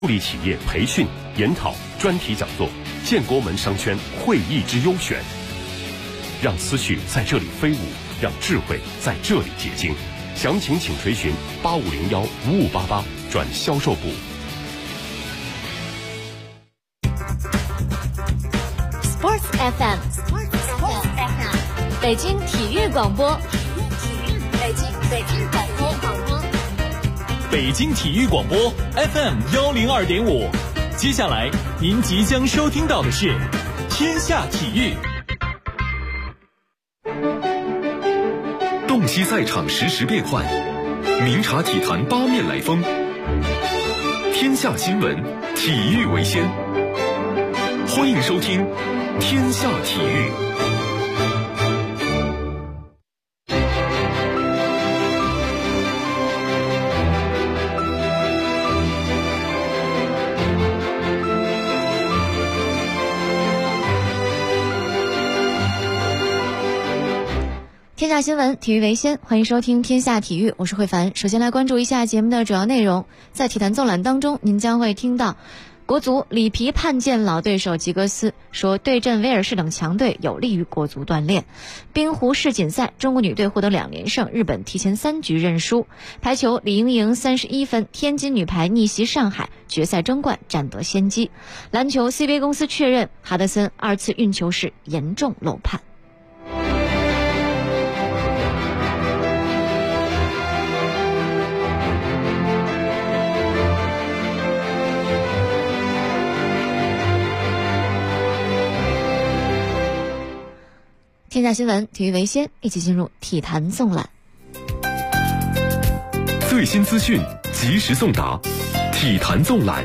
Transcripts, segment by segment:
助力企业培训、研讨、专题讲座，建国门商圈会议之优选。让思绪在这里飞舞，让智慧在这里结晶。详情请垂询8501-5588转销售部。 Sports FM， 北京体育广播，北京广播， 北京体育广播 FM102.5。接下来您即将收听到的是天下体育。 洞悉赛场实时变幻，明察体坛八面来风。天下新闻，体育为先。欢迎收听天下体育。 天下新闻，体育为先，欢迎收听天下体育，我是慧凡。首先来关注一下节目的主要内容。在体坛纵览当中，您将会听到国足里皮盼见老对手吉格斯，说对阵威尔士等强队有利于国足锻炼。冰壶世锦赛，中国女队获得2连胜，日本提前3局认输。排球，李盈莹31分，天津女排逆袭上海，决赛争冠占得先机。篮球 CBA 公司确认哈德森2次运球时严重漏判。天下新闻，体育为先，一起进入体坛纵览。 最新资讯，及时送达，体坛纵览。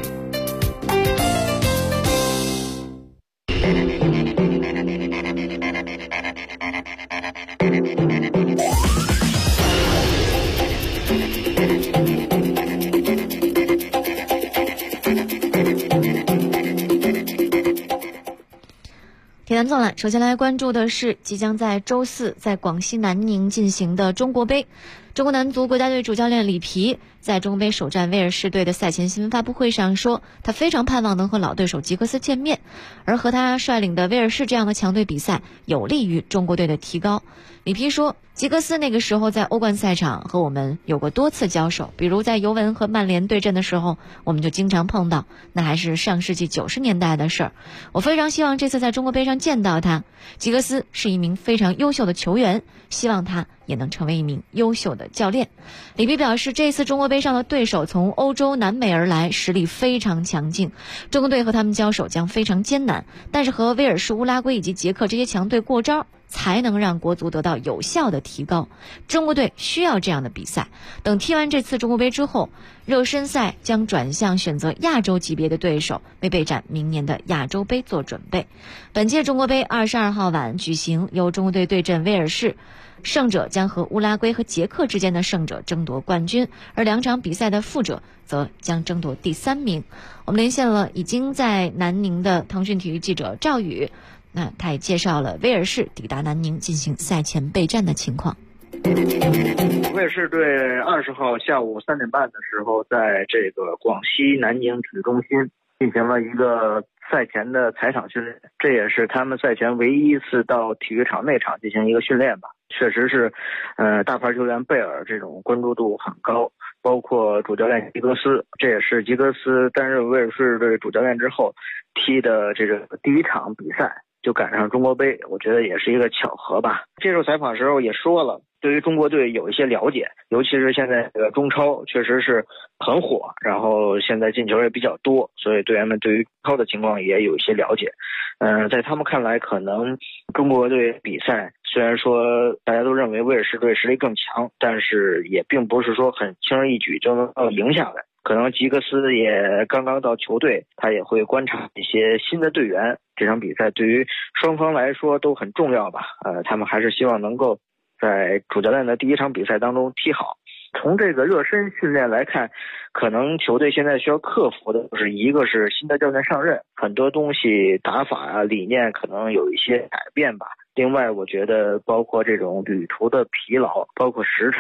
体坛纵览，首先来关注的是即将在周4在广西南宁进行的中国杯。中国男足国家队主教练里皮在中国杯首战威尔士队的赛前新闻发布会上说，他非常盼望能和老对手吉格斯见面，而和他率领的威尔士这样的强队比赛有利于中国队的提高。里皮说，吉格斯那个时候在欧冠赛场和我们有过多次交手，比如在尤文和曼联对阵的时候，我们就经常碰到，那还是上世纪90年代的事儿。我非常希望这次在中国杯上见到他。吉格斯是一名非常优秀的球员，希望他也能成为一名优秀的教练。里皮表示，这次中国杯上的对手从欧洲、南美而来，实力非常强劲，中国队和他们交手将非常艰难，但是和威尔士、乌拉圭以及捷克这些强队过招，才能让国足得到有效的提高。中国队需要这样的比赛。等踢完这次中国杯之后，热身赛将转向选择亚洲级别的对手，为备战明年的亚洲杯做准备。本届中国杯22号晚举行，由中国队对阵威尔士，胜者将和乌拉圭和捷克之间的胜者争夺冠军，而2场比赛的负者则将争夺第3名。我们连线了已经在南宁的腾讯体育记者赵宇，那他也介绍了威尔士抵达南宁进行赛前备战的情况。 威尔士队20号下午3点半的时候，在这个广西南宁体育中心进行了一个赛前的踩场训练，这也是他们赛前唯一一次到体育场内场进行一个训练吧。确实是，大牌球员贝尔这种关注度很高，包括主教练吉格斯，这也是吉格斯担任威尔士队主教练之后踢的这个第1场比赛，就赶上中国杯，我觉得也是一个巧合吧。接受采访的时候也说了，对于中国队有一些了解，尤其是现在这个中超确实是很火，然后现在进球也比较多，所以队员们对于中超的情况也有一些了解。在他们看来，可能中国队比赛虽然说大家都认为威尔士队实力更强，但是也并不是说很轻而易举就能赢下来。可能吉格斯也刚刚到球队，他也会观察一些新的队员，这场比赛对于双方来说都很重要吧。他们还是希望能够在主教练的第1场比赛当中踢好。从这个热身训练来看，可能球队现在需要克服的就是一个是新的教练上任，很多东西打法啊理念可能有一些改变吧。另外我觉得包括这种旅途的疲劳，包括时差，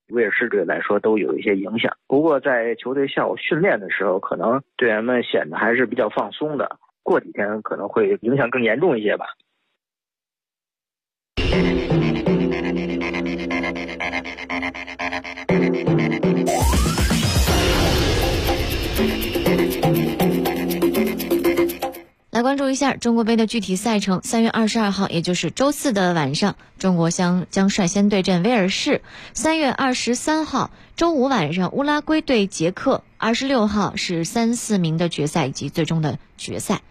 威尔士队来说都有一些影响。不过在球队下午训练的时候，可能队员们显得还是比较放松的，过几天可能会影响更严重一些吧。 来关注一下中国杯的具体赛程。3月22号，也就是周四的晚上，中国将率先对阵威尔士。3月23号，周五晚上，乌拉圭对捷克。26号是3、4名的决赛以及最终的决赛。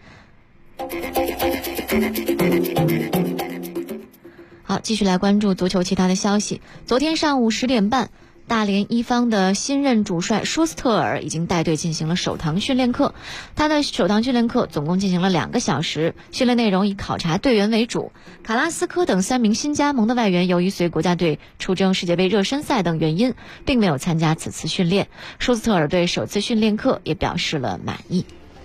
好，继续来关注足球其他的消息。昨天上午10点半，大连一方的新任主帅舒斯特尔已经带队进行了首堂训练课。他的首堂训练课总共进行了2个小时，训练内容以考察队员为主。卡拉斯科等3名新加盟的外援，由于随国家队出征世界杯热身赛等原因，并没有参加此次训练。舒斯特尔对首次训练课也表示了满意。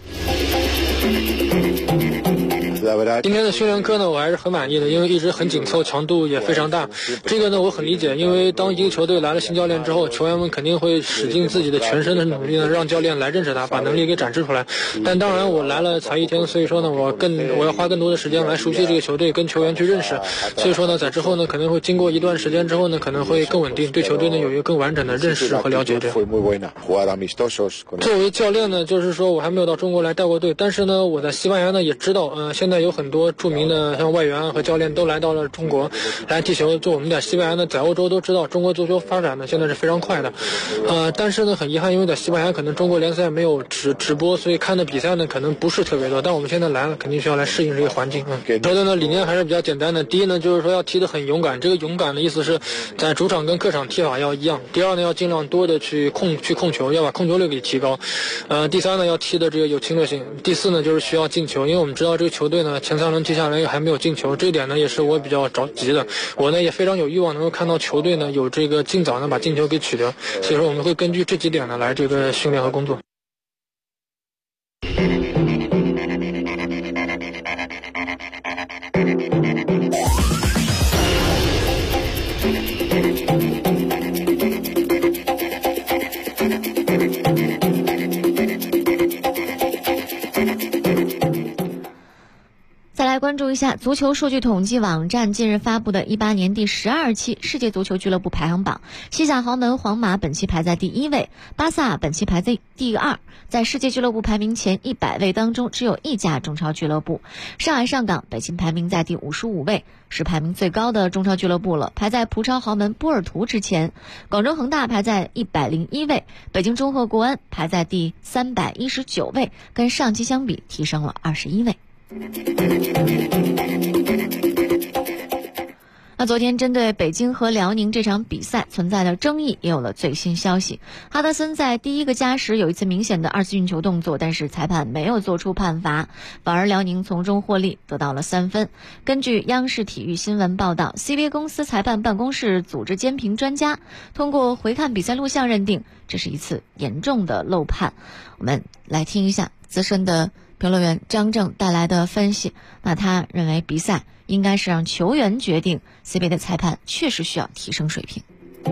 今天的训练课呢，我还是很满意的，因为一直很紧凑，强度也非常大。这个呢，我很理解，因为当一个球队来了新教练之后，球员们肯定会使尽自己的全身的努力呢，让教练来认识他，把能力给展示出来。但当然，我来了才1天，所以说呢，我要花更多的时间来熟悉这个球队，跟球员去认识。所以说呢，在之后呢，可能会经过一段时间之后呢，可能会更稳定，对球队呢有一个更完整的认识和了解。这样。作为教练呢，就是说我还没有到中国来带过队，但是呢，我在西班牙呢也知道，现在有很多著名的像外援和教练都来到了中国来踢球。就我们在西班牙呢，在欧洲都知道，中国足球发展呢现在是非常快的，但是呢很遗憾，因为在西班牙可能中国联赛没有直播，所以看的比赛呢可能不是特别多。但我们现在来了，肯定需要来适应这个环境。球队呢理念还是比较简单的。第一呢，就是说要踢得很勇敢，这个勇敢的意思是在主场跟客场踢法要一样。第二呢，要尽量多的去控球，要把控球率给提高。第三呢，要踢的这个有侵略性。第四呢，就是需要进球，因为我们知道这个球队呢前3轮踢下来还没有进球，这一点呢也是我比较着急的。我呢也非常有欲望能够看到球队呢有这个尽早呢把进球给取得，所以说我们会根据这几点呢来这个训练和工作。 再来关注一下足球数据统计网站近日发布的18年第12期世界足球俱乐部排行榜。西甲豪门皇马本期排在第1位，巴萨本期排在第2。在世界俱乐部排名前100位当中，只有1家中超俱乐部。上海上港北京排名在第55位，是排名最高的中超俱乐部了，排在葡超豪门波尔图之前。广州恒大排在101位，北京中赫国安排在第319位，跟上期相比提升了21位。那昨天针对北京和辽宁这场比赛存在的争议也有了最新消息。哈德森在第一个加时有一次明显的2次运球动作，但是裁判没有做出判罚，反而辽宁从中获利，得到了3分。根据央视体育新闻报道， CBA 公司裁判办公室组织监评专家通过回看比赛录像认定这是一次严重的漏判。我们来听一下资深的评论员张正带来的分析。那他认为比赛应该是让球员决定， CBA 的裁判确实需要提升水平。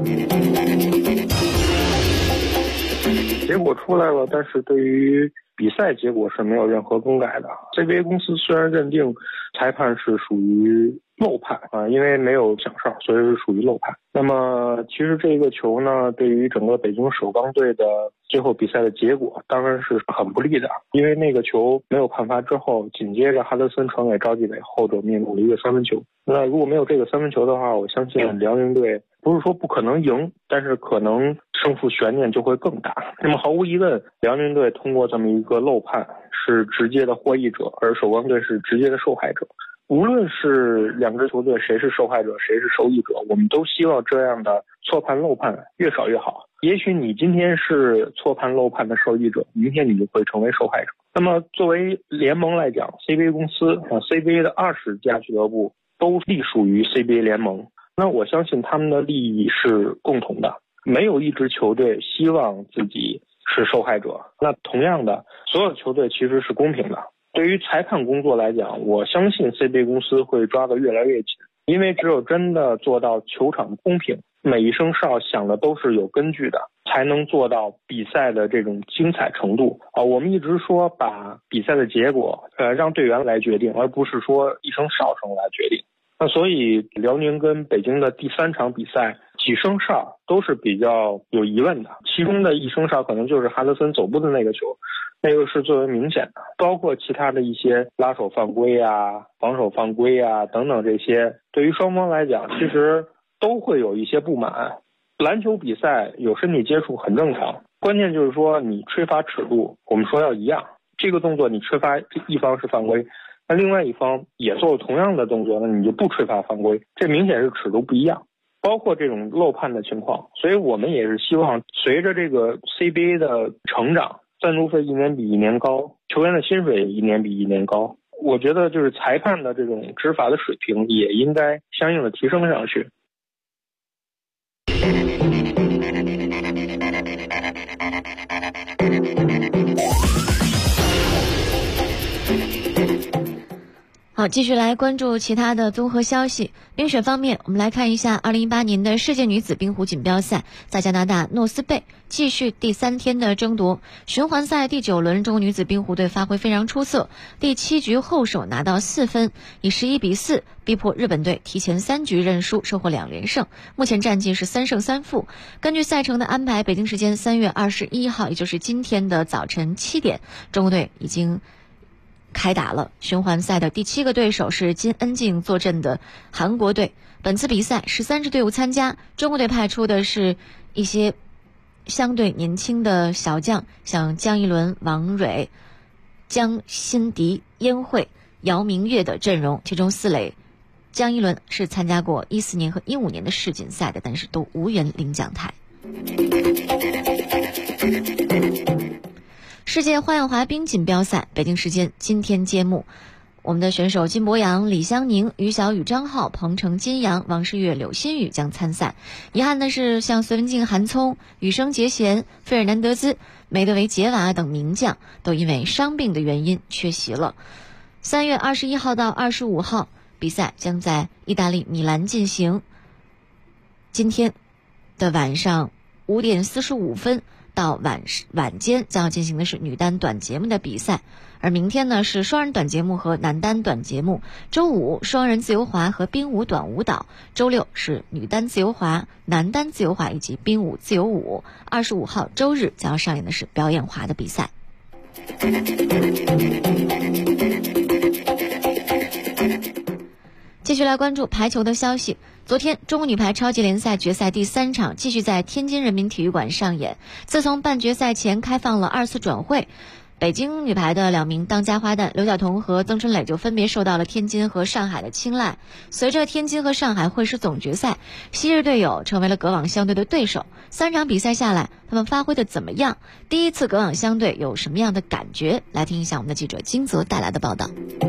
结果出来了，但是对于比赛结果是没有任何更改的。 CBA 公司虽然认定裁判是属于漏判因为没有响哨，所以是属于漏判。那么其实这个球呢，对于整个北京首钢队的最后比赛的结果当然是很不利的，因为那个球没有判罚之后，紧接着哈德森传给赵继伟，后者命中了一个3分球。那如果没有这个3分球的话，我相信辽宁队不是说不可能赢，但是可能胜负悬念就会更大。那么毫无疑问，辽宁队通过这么一个漏判是直接的获益者，而首钢队是直接的受害者。无论是两支球队谁是受害者谁是受益者，我们都希望这样的错判漏判越少越好。也许你今天是错判漏判的受益者，明天你就会成为受害者。那么作为联盟来讲， CBA 公司CBA 的20家俱乐部都隶属于 CBA 联盟，那我相信他们的利益是共同的，没有一支球队希望自己是受害者。那同样的，所有球队其实是公平的。对于裁判工作来讲，我相信 CBA 公司会抓得越来越紧，因为只有真的做到球场公平， 每一声哨响的都是有根据的，才能做到比赛的这种精彩程度我们一直说把比赛的结果让队员来决定，而不是说一声哨声来决定。那所以辽宁跟北京的第3场比赛几声哨都是比较有疑问的，其中的一声哨可能就是哈德森走步的那个球，那个是最为明显的，包括其他的一些拉手犯规啊、防守犯规啊等等，这些对于双方来讲其实都会有一些不满。篮球比赛有身体接触很正常，关键就是说你吹罚尺度我们说要一样，这个动作你吹罚一方是犯规，那另外一方也做同样的动作，那你就不吹罚犯规，这明显是尺度不一样，包括这种漏判的情况。所以我们也是希望随着这个 CBA 的成长，赞助费一年比一年高，球员的薪水也一年比一年高，我觉得就是裁判的这种执法的水平也应该相应的提升上去。 好，继续来关注其他的综合消息。冰雪方面，我们来看一下2018年的世界女子冰壶锦标赛在加拿大诺斯贝继续第3天的争夺。循环赛第9轮，中国女子冰壶队发挥非常出色，第7局后手拿到4分，以11比4逼迫日本队提前3局认输，收获2连胜。目前战绩是3胜3负。根据赛程的安排，北京时间3月21号，也就是今天的早晨7点，中国队已经开打了。循环赛的第7个对手是金恩静坐镇的韩国队。本次比赛13支队伍参加，中国队派出的是一些相对年轻的小将，像江一伦、王蕊、江欣迪、燕慧、姚明月的阵容，其中4垒江一伦是参加过14年和15年的世锦赛的，但是都无缘领奖台。世界花样滑冰锦标赛北京时间今天揭幕，我们的选手金博洋、李湘宁、于小雨、张浩、彭程、金阳、王诗玥、柳新宇将参赛。遗憾的是，像隋文静、韩聪、羽生结弦、费尔南德兹、梅德韦杰娃等名将都因为伤病的原因缺席了。3月21号到25号，比赛将在意大利米兰进行。今天的晚上5点45分到晚间将要进行的是女单短节目的比赛，而明天呢是双人短节目和男单短节目，周5双人自由滑和冰舞短舞蹈，周6是女单自由滑、男单自由滑以及冰舞自由舞。25号周日将要上演的是表演滑的比赛。继续来关注排球的消息。昨天，中国女排超级联赛决赛第3场继续在天津人民体育馆上演。自从半决赛前开放了2次转会，北京女排的2名当家花旦刘晓彤和曾春蕾就分别受到了天津和上海的青睐。随着天津和上海会师总决赛，昔日队友成为了隔网相对的对手。3场比赛下来，他们发挥的怎么样？第一次隔网相对有什么样的感觉？来听一下我们的记者金泽带来的报道。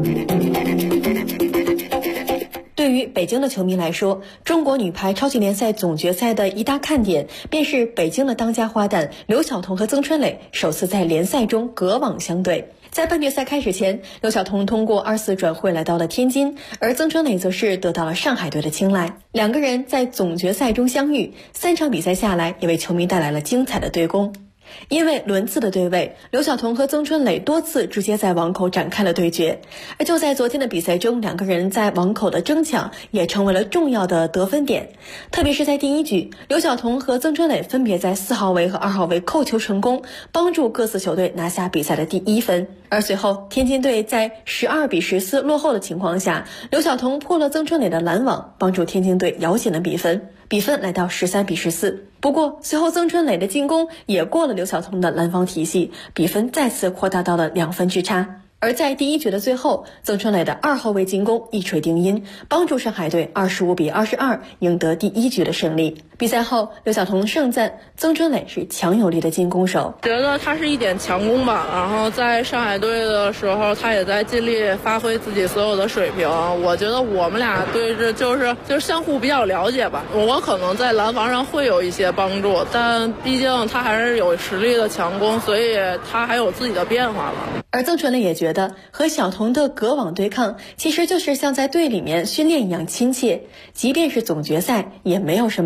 对于北京的球迷来说，中国女排超级联赛总决赛的一大看点便是北京的当家花旦刘晓彤和曾春蕾首次在联赛中隔网相对。在半决赛开始前，刘晓彤通过2次转会来到了天津，而曾春蕾则是得到了上海队的青睐。2个人在总决赛中相遇，3场比赛下来也为球迷带来了精彩的对攻。因为轮次的对位，刘晓彤和曾春蕾多次直接在网口展开了对决，而就在昨天的比赛中，2个人在网口的争抢也成为了重要的得分点。特别是在第1局，刘晓彤和曾春蕾分别在4号位和2号位扣球成功，帮助各自球队拿下比赛的第1分。而随后天津队在12比14落后的情况下，刘晓彤破了曾春蕾的拦网，帮助天津队咬紧了比分来到13比14。不过随后曾春蕾的进攻也过了刘晓彤的拦网体系，比分再次扩大到了2分之差。而在第1局的最后，曾春蕾的2号位进攻一锤定音，帮助上海队25比22赢得第1局的胜利。比赛后，刘晓彤盛赞曾春蕾是强有力的进攻手， 觉得他是一点强攻吧，然后在上海队的时候，他也在尽力发挥自己所有的水平。我觉得我们俩对着就是相互比较了解吧。我可能在拦防上会有一些帮助，但毕竟他还是有实力的强攻，所以他还有自己的变化吧。 而曾春蕾也觉得和晓彤的隔网对抗其实就是像在队里面训练一样亲切，即便是总决赛也没有什么紧张感。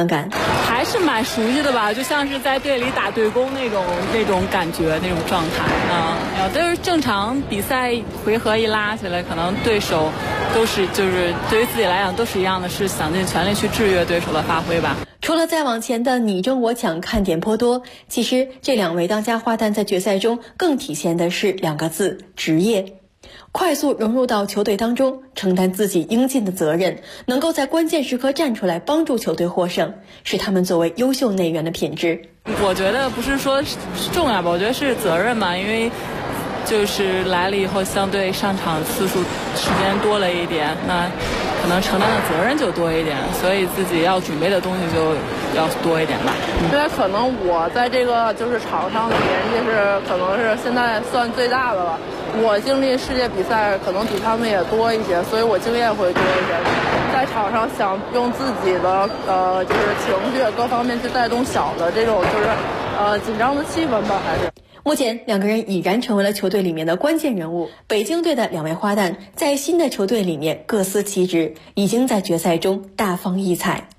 感。 还是蛮熟悉的吧，就像是在队里打对攻那种感觉，那种状态啊。都是正常比赛回合一拉起来，可能对手都是就是对于自己来讲都是一样的，是想尽全力去制约对手的发挥吧。 除了再往前的你争我抢看点颇多，其实这两位当家花旦在决赛中更体现的是2个字：职业。快速融入到球队当中，承担自己应尽的责任，能够在关键时刻站出来帮助球队获胜，是他们作为优秀内援的品质。 我觉得不是说重要吧，我觉得是责任嘛，因为就是来了以后相对上场次数时间多了一点，那可能承担的责任就多一点，所以自己要准备的东西就要多一点吧。因为可能我在这个就是场上的年纪是可能是现在算最大的了，我经历世界比赛可能比他们也多一些，所以我经验会多一些。在场上想用自己的就是情绪各方面去带动小的这种就是紧张的气氛吧，还是。 目前2个人已然成为了球队里面的关键人物。北京队的2位花旦在新的球队里面各司其职，已经在决赛中大放异彩。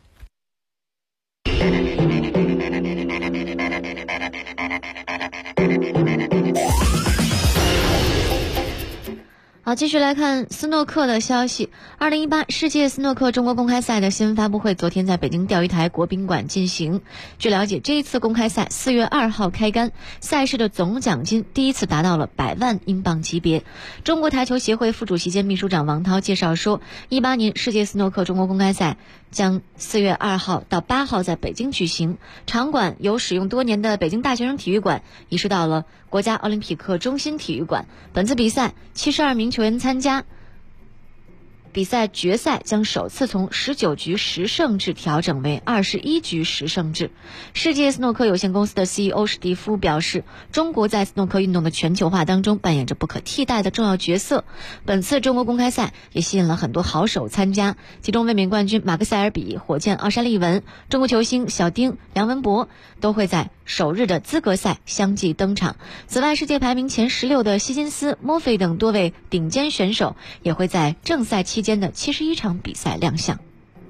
好，继续来看斯诺克的消息。2018世界斯诺克中国公开赛的新闻发布会昨天在北京钓鱼台国宾馆进行。据了解，这一次公开赛4月2号开杆，赛事的总奖金第一次达到了100万英镑级别。中国台球协会副主席兼秘书长王涛介绍说，18年世界斯诺克中国公开赛将4月2号到8号在北京举行，场馆由使用多年的北京大学生体育馆移师到了国家奥林匹克中心体育馆。本次比赛72名球员参加，比赛决赛将首次从19局10胜制调整为21局10胜制。世界斯诺克有限公司的 CEO 史蒂夫表示，中国在斯诺克运动的全球化当中扮演着不可替代的重要角色。本次中国公开赛也吸引了很多好手参加，其中卫冕冠军马克塞尔比、火箭奥沙利文、中国球星小丁、梁文博都会在首日的资格赛相继登场。此外，世界排名前16的希金斯、莫菲等多位顶尖选手也会在正赛期间的71场比赛亮相。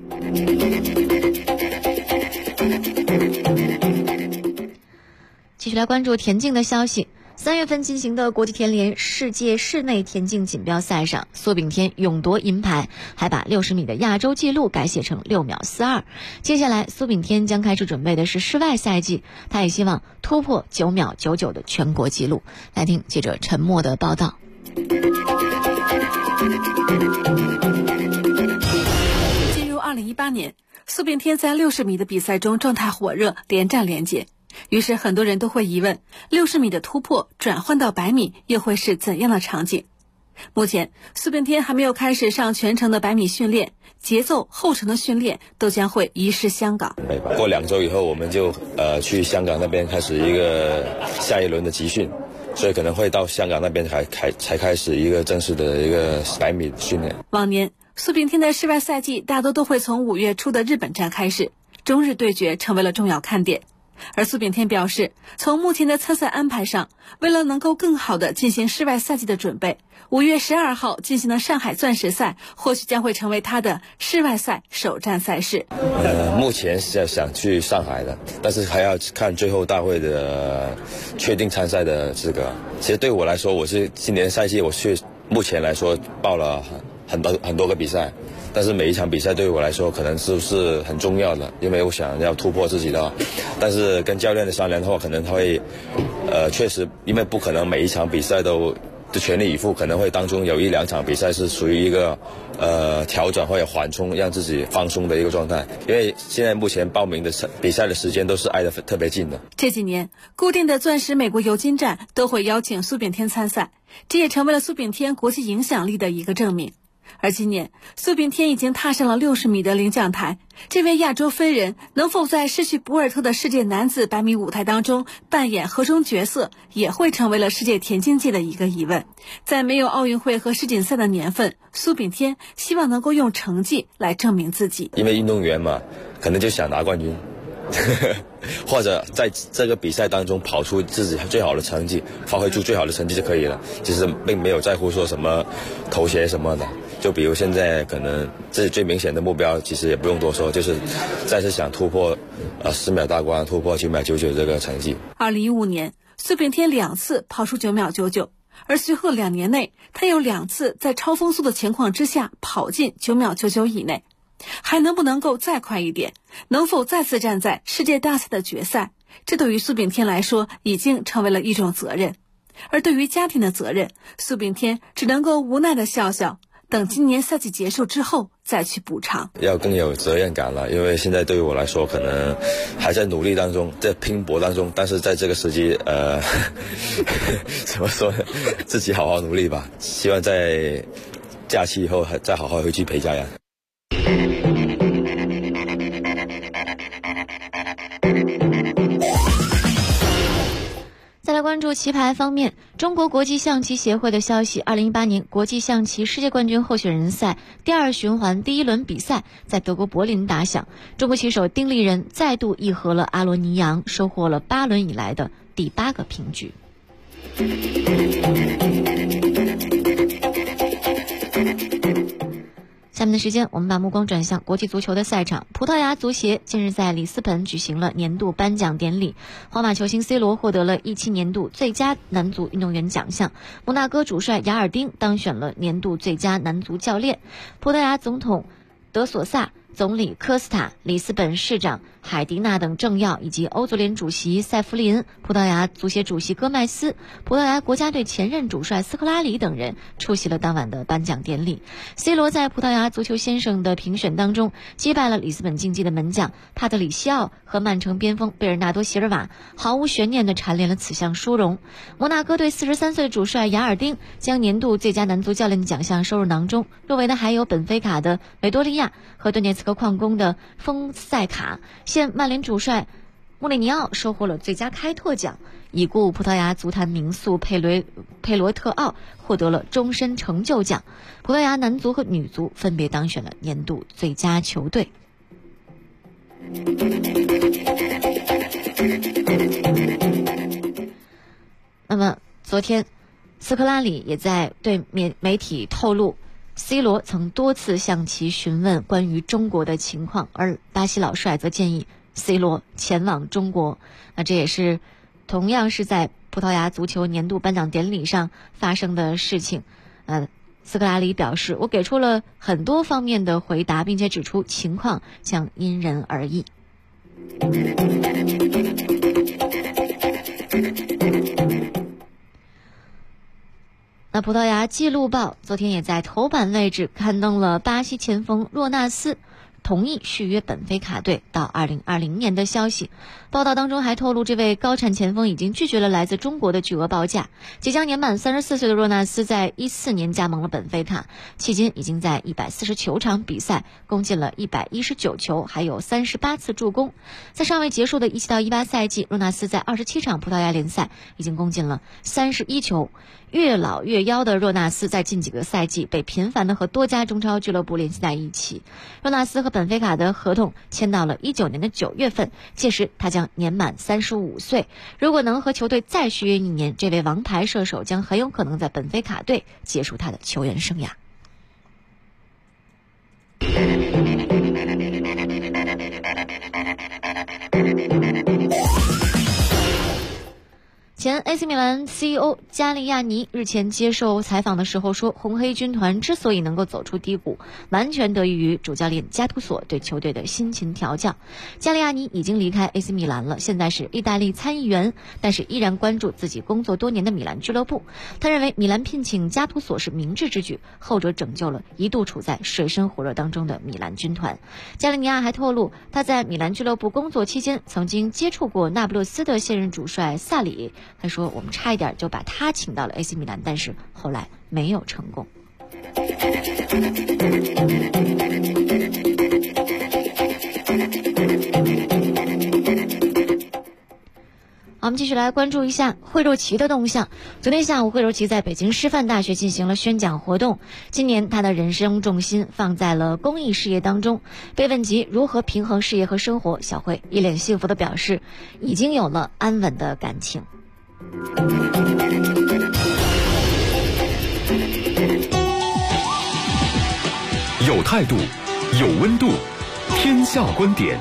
继续来关注田径的消息。3月份进行的国际田联世界室内田径锦标赛上，苏炳添勇夺银牌，还把60米的亚洲纪录改写成6秒42。接下来苏炳添将开始准备的是室外赛季，他也希望突破9秒99的全国纪录。来听记者陈默的报道。 进入2018年，苏炳添在60米的比赛中状态火热，连战连捷。于是很多人都会疑问，60米的突破转换到100米又会是怎样的场景？目前苏炳添还没有开始上全程的100米训练，节奏后程的训练都将会移师香港。 过2周以后，我们就去香港那边开始一个下一轮的集训，所以可能会到香港那边才开始一个正式的一个100米训练。 往年苏炳添的室外赛季大多都会从5月初的日本站开始，中日对决成为了重要看点。而苏炳添表示，从目前的参赛安排上，为了能够更好地进行室外赛季的准备，5月12号进行的上海钻石赛或许将会成为他的室外赛首站赛事。 目前是想去上海的，但是还要看最后大会的确定参赛的资格。其实对我来说，我是今年赛季目前来说报了很多个比赛，但是每一场比赛对我来说可能是很重要的，因为我想要突破自己的。但是跟教练的商量的话，可能他会确实，因为不可能每一场比赛都全力以赴，可能会当中有1-2场比赛是属于一个调整或者缓冲，让自己放松的一个状态。因为现在目前报名的比赛的时间都是挨得特别近的。 这几年固定的钻石美国尤金站都会邀请苏炳添参赛，这也成为了苏炳添国际影响力的一个证明。而今年苏炳添已经踏上了60米的领奖台，这位亚洲飞人能否在失去博尔特的世界男子100米舞台当中扮演何种角色，也会成为了世界田径界的一个疑问。在没有奥运会和世锦赛的年份，苏炳添希望能够用成绩来证明自己。 因为运动员嘛，可能就想拿冠军， 或者在这个比赛当中跑出自己最好的成绩，发挥出最好的成绩就可以了。其实并没有在乎说什么头衔什么的。就比如现在可能自己最明显的目标，其实也不用多说，就是再次想突破10秒大关，突破9秒99这个成绩。 2015年，苏炳添2次跑出9秒99，而随后2年内，他有2次在超风速的情况之下跑进9秒99以内。还能不能够再快一点？能否再次站在世界大赛的决赛？这对于苏炳添来说已经成为了一种责任。而对于家庭的责任，苏炳添只能够无奈的笑笑，等今年赛季结束之后再去补偿。 要更有责任感了，因为现在对于我来说可能还在努力当中，在拼搏当中，但是在这个时机怎么说呢，自己好好努力吧，希望在假期以后再好好回去陪家人。 再来关注棋牌方面，中国国际象棋协会的消息，2018年国际象棋世界冠军候选人赛第2循环第1轮比赛在德国柏林打响，中国棋手丁立人再度议和了阿罗尼扬，收获了8轮以来的第8个平局。下面的时间，我们把目光转向国际足球的赛场。葡萄牙足协近日在里斯本举行了年度颁奖典礼，皇马球星 C 罗获得了17年度最佳男足运动员奖项，摩纳哥主帅雅尔丁当选了年度最佳男足教练，葡萄牙总统德索萨、总理科斯塔、里斯本市长海迪纳等政要，以及欧足联主席塞弗林、葡萄牙足协主席戈麦斯、葡萄牙国家队前任主帅斯科拉里等人出席了当晚的颁奖典礼。 C 罗在葡萄牙足球先生的评选当中击败了里斯本竞技的门将帕特里西奥和曼城边锋贝尔纳多·席尔瓦，毫无悬念地蝉联了此项殊荣。摩纳哥队43岁的主帅雅尔丁将年度最佳男足教练的奖项收入囊中，入围的还有本菲卡的维多利亚和顿涅茨克矿工的丰塞卡。现曼联主帅穆里尼奥收获了最佳开拓奖，已故葡萄牙足坛名宿佩罗特奥获得了终身成就奖。葡萄牙男足和女足分别当选了年度最佳球队。那么昨天斯科拉里也在对媒体透露，C 罗曾多次向其询问关于中国的情况，而巴西老帅则建议 C 罗前往中国。那这也是同样是在葡萄牙足球年度颁奖典礼上发生的事情。斯科拉里表示，我给出了很多方面的回答，并且指出情况将因人而异。那葡萄牙纪录报昨天也在头版位置刊登了巴西前锋若纳斯同意续约本菲卡队到2020年的消息。报道当中还透露，这位高产前锋已经拒绝了来自中国的巨额报价。即将年满34岁的若纳斯在14年加盟了本菲卡，迄今已经在149场比赛攻进了119球，还有38次助攻。在尚未结束的17到18赛季，若纳斯在27场葡萄牙联赛已经攻进了31球。越老越妖的若纳斯在近几个赛季被频繁的和多家中超俱乐部联系在一起。若纳斯和本菲卡的合同签到了19年的9月份，届时他将年满35岁。如果能和球队再续约1年，这位王牌射手将很有可能在本菲卡队结束他的球员生涯。前 AC 米兰 CEO 加利亚尼日前接受采访的时候说，红黑军团之所以能够走出低谷，完全得益于主教练加图索对球队的辛勤调教。加利亚尼已经离开 AC 米兰了，现在是意大利参议员，但是依然关注自己工作多年的米兰俱乐部。他认为米兰聘请加图索是明智之举，后者拯救了一度处在水深火热当中的米兰军团。加利尼亚还透露，他在米兰俱乐部工作期间曾经接触过那不勒斯的现任主帅萨里。他说，我们差一点就把他请到了 AC 米兰，但是后来没有成功。好， 我们继续来关注一下惠州旗的动向。昨天下午，惠州旗在北京师范大学进行了宣讲活动。今年他的人生重心放在了公益事业当中。被问及如何平衡事业和生活，小惠一脸幸福地表示，已经有了安稳的感情。 有态度，有温度，天下观点。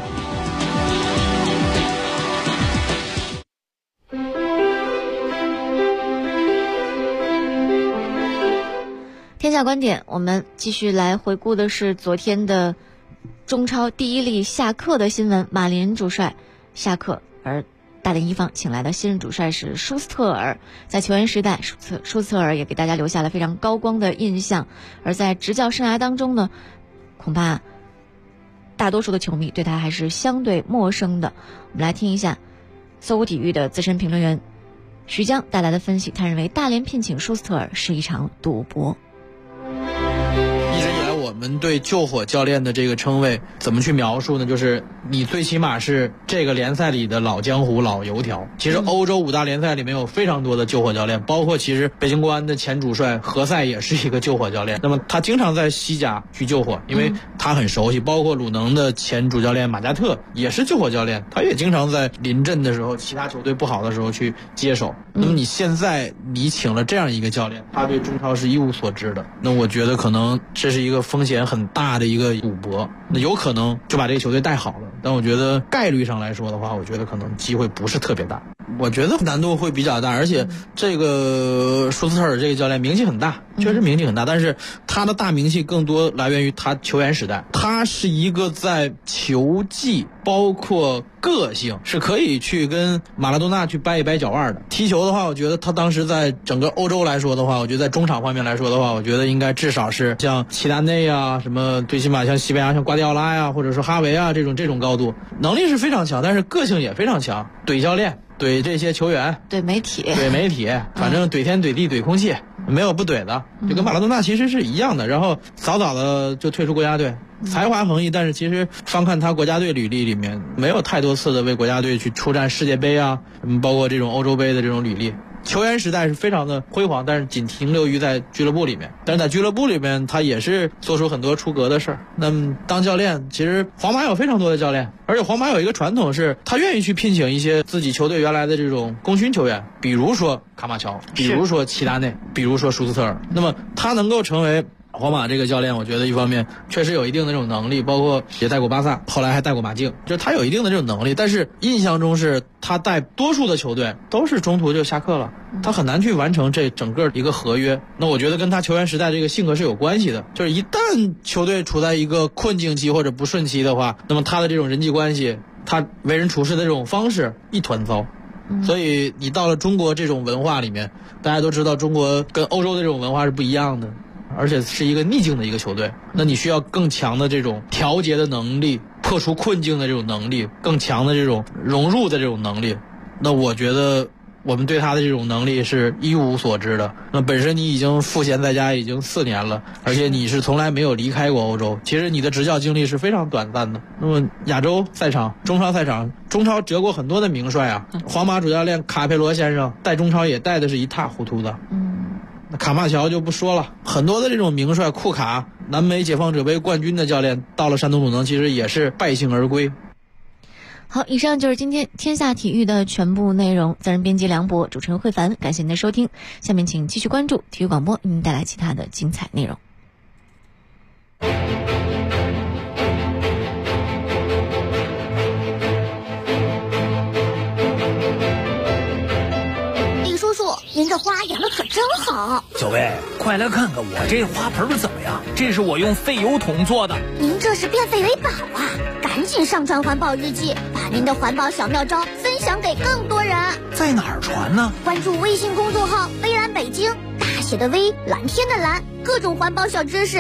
天下观点，我们继续来回顾的是昨天的中超第一例下课的新闻。马林主帅下课，而大连一方请来的新任主帅是舒斯特尔。在球员时代，舒斯特尔也给大家留下了非常高光的印象。而在执教生涯当中呢，恐怕大多数的球迷对他还是相对陌生的。我们来听一下搜狐体育的资深评论员徐江带来的分析。他认为大连聘请舒斯特尔是一场赌博。 我们对救火教练的这个称谓怎么去描述呢？就是你最起码是这个联赛里的老江湖、老油条。其实欧洲5大联赛里面有非常多的救火教练，包括其实北京国安的前主帅何塞也是一个救火教练。那么他经常在西甲去救火，因为他很熟悉。包括鲁能的前主教练马加特也是救火教练，他也经常在临阵的时候，其他球队不好的时候去接手。那么你现在你请了这样一个教练，他对中超是一无所知的，那我觉得可能这是一个风险很大的一个赌博，那有可能就把这个球队带好了，但我觉得概率上来说的话，我觉得可能机会不是特别大，我觉得难度会比较大。而且这个舒斯特尔这个教练名气很大，确实名气很大，但是他的大名气更多来源于他球员时代。他是一个在球技包括个性是可以去跟马拉多纳去掰一掰脚腕的。踢球的话，我觉得他当时在整个欧洲来说的话，我觉得在中场方面来说的话，我觉得应该至少是像齐达内啊，什么最起码像西班牙像瓜迪奥拉呀，或者说哈维啊，这种高度能力是非常强，但是个性也非常强，怼教练怼这些球员， 怼媒体， 反正怼天怼地怼空气，没有不怼的，就跟马拉多纳其实是一样的。然后早早的就退出国家队，才华横溢，但是其实翻看他国家队履历里面，没有太多次的为国家队去出战世界杯啊，包括这种欧洲杯的这种履历。球员时代是非常的辉煌，但是仅停留于在俱乐部里面。但是在俱乐部里面，他也是做出很多出格的事儿。那么当教练，其实皇马有非常多的教练，而且皇马有一个传统是，他愿意去聘请一些自己球队原来的这种功勋球员，比如说卡马乔，比如说齐达内，比如说舒斯特尔。那么他能够成为皇马这个教练，我觉得一方面确实有一定的这种能力，包括也带过巴萨，后来还带过马竞，就是他有一定的这种能力。但是印象中是他带多数的球队都是中途就下课了，他很难去完成这整个一个合约。那我觉得跟他球员时代这个性格是有关系的，就是一旦球队处在一个困境期或者不顺期的话，那么他的这种人际关系，他为人处事的这种方式一团糟。所以你到了中国这种文化里面，大家都知道中国跟欧洲的这种文化是不一样的，而且是一个逆境的一个球队，那你需要更强的这种调节的能力，破除困境的这种能力，更强的这种融入的这种能力。那我觉得我们对他的这种能力是一无所知的。那本身你已经赋闲在家已经4年了，而且你是从来没有离开过欧洲，其实你的执教经历是非常短暂的。那么亚洲赛场、中超赛场，中超折过很多的名帅啊，皇马主教练卡佩罗先生带中超也带的是一塌糊涂的。那卡马乔就不说了，很多的这种名帅，库卡南美解放者杯冠军的教练，到了山东鲁能其实也是败兴而归。 好，以上就是今天天下体育的全部内容。责任编辑梁博，主持人慧凡，感谢您的收听。下面请继续关注体育广播，为您带来其他的精彩内容。 您这花养的可真好， 小薇，快来看看我这花盆怎么样？这是我用废油桶做的。 您这是变废为宝啊！赶紧上传环保日记，把您的环保小妙招分享给更多人。 在哪儿传呢？ 关注微信公众号“微蓝北京”，大写的微，蓝天的蓝，各种环保小知识